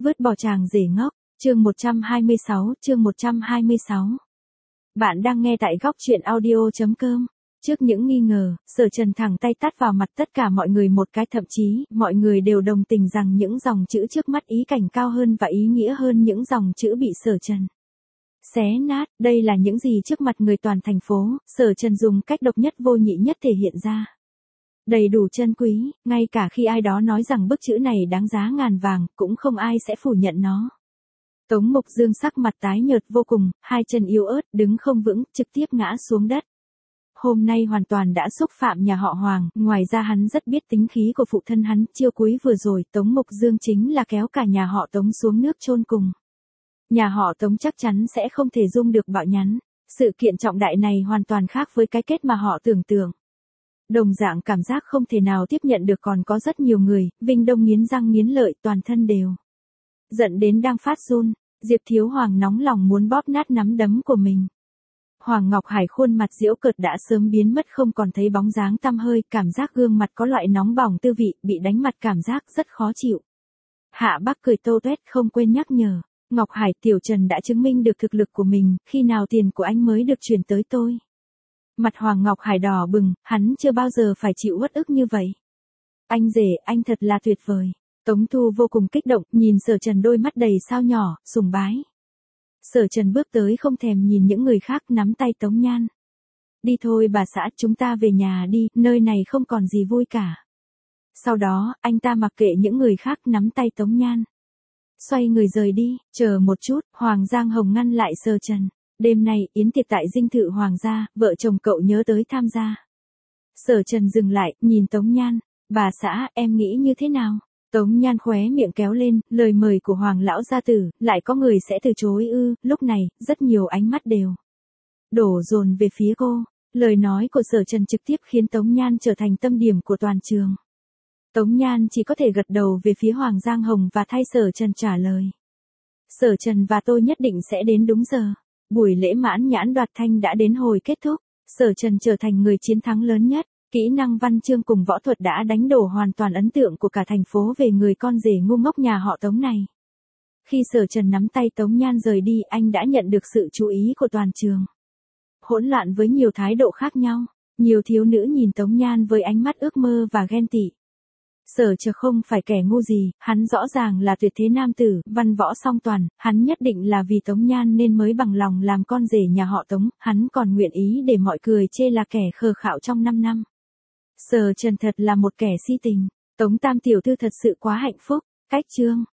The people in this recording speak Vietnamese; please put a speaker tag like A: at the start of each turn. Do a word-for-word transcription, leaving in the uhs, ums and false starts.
A: Vứt bỏ chàng rể ngốc, chương một trăm hai mươi sáu, chương một trăm hai mươi sáu. Bạn đang nghe tại góc truyện audio chấm com. Trước những nghi ngờ, Sở Trần thẳng tay tát vào mặt tất cả mọi người một cái, thậm chí, mọi người đều đồng tình rằng những dòng chữ trước mắt ý cảnh cao hơn và ý nghĩa hơn những dòng chữ bị Sở Trần xé nát. Đây là những gì trước mặt người toàn thành phố, Sở Trần dùng cách độc nhất vô nhị nhất thể hiện ra. Đầy đủ chân quý, ngay cả khi ai đó nói rằng bức chữ này đáng giá ngàn vàng, cũng không ai sẽ phủ nhận nó. Tống Mục Dương sắc mặt tái nhợt vô cùng, hai chân yếu ớt, đứng không vững, trực tiếp ngã xuống đất. Hôm nay hoàn toàn đã xúc phạm nhà họ Hoàng, ngoài ra hắn rất biết tính khí của phụ thân hắn, chiêu cuối vừa rồi, Tống Mục Dương chính là kéo cả nhà họ Tống xuống nước chôn cùng. Nhà họ Tống chắc chắn sẽ không thể dung được bạo nhắn, sự kiện trọng đại này hoàn toàn khác với cái kết mà họ tưởng tượng. Đồng dạng cảm giác không thể nào tiếp nhận được còn có rất nhiều người, Vinh Đông nghiến răng nghiến lợi, toàn thân đều giận đến đang phát run. Diệp Thiếu Hoàng nóng lòng muốn bóp nát nắm đấm của mình. Hoàng Ngọc Hải khuôn mặt giễu cợt đã sớm biến mất, không còn thấy bóng dáng tăm hơi, cảm giác gương mặt có loại nóng bỏng tư vị, bị đánh mặt cảm giác rất khó chịu. Hạ Bắc cười tô toét không quên nhắc nhở, Ngọc Hải, Tiểu Trần đã chứng minh được thực lực của mình, khi nào tiền của anh mới được chuyển tới tôi? Mặt Hoàng Ngọc Hải đỏ bừng, hắn chưa bao giờ phải chịu uất ức như vậy. Anh rể, anh thật là tuyệt vời. Tống Thu vô cùng kích động, nhìn Sở Trần đôi mắt đầy sao nhỏ, sùng bái. Sở Trần bước tới không thèm nhìn những người khác, nắm tay Tống Nhan. Đi thôi bà xã, chúng ta về nhà đi, nơi này không còn gì vui cả. Sau đó, anh ta mặc kệ những người khác, nắm tay Tống Nhan. Xoay người rời đi, chờ một chút, Hoàng Giang Hồng ngăn lại Sở Trần. Đêm nay, yến tiệc tại dinh thự Hoàng gia, vợ chồng cậu nhớ tới tham gia. Sở Trần dừng lại, nhìn Tống Nhan. Bà xã, em nghĩ như thế nào? Tống Nhan khóe miệng kéo lên, lời mời của Hoàng lão gia tử, lại có người sẽ từ chối ư? Lúc này, rất nhiều ánh mắt đều đổ dồn về phía cô. Lời nói của Sở Trần trực tiếp khiến Tống Nhan trở thành tâm điểm của toàn trường. Tống Nhan chỉ có thể gật đầu về phía Hoàng Giang Hồng và thay Sở Trần trả lời. Sở Trần và tôi nhất định sẽ đến đúng giờ. Buổi lễ mãn nhãn đoạt thanh đã đến hồi kết thúc. Sở Trần trở thành người chiến thắng lớn nhất. Kỹ năng văn chương cùng võ thuật đã đánh đổ hoàn toàn ấn tượng của cả thành phố về người con rể ngu ngốc nhà họ Tống này. Khi Sở Trần nắm tay Tống Nhan rời đi, anh đã nhận được sự chú ý của toàn trường. Hỗn loạn với nhiều thái độ khác nhau, nhiều thiếu nữ nhìn Tống Nhan với ánh mắt ước mơ và ghen tị. Sở Trần không phải kẻ ngu gì, hắn rõ ràng là tuyệt thế nam tử, văn võ song toàn, hắn nhất định là vì Tống Nhan nên mới bằng lòng làm con rể nhà họ Tống, hắn còn nguyện ý để mọi người chê là kẻ khờ khạo trong năm năm. Sở Trần thật là một kẻ si tình, Tống Tam tiểu thư thật sự quá hạnh phúc. Cách chương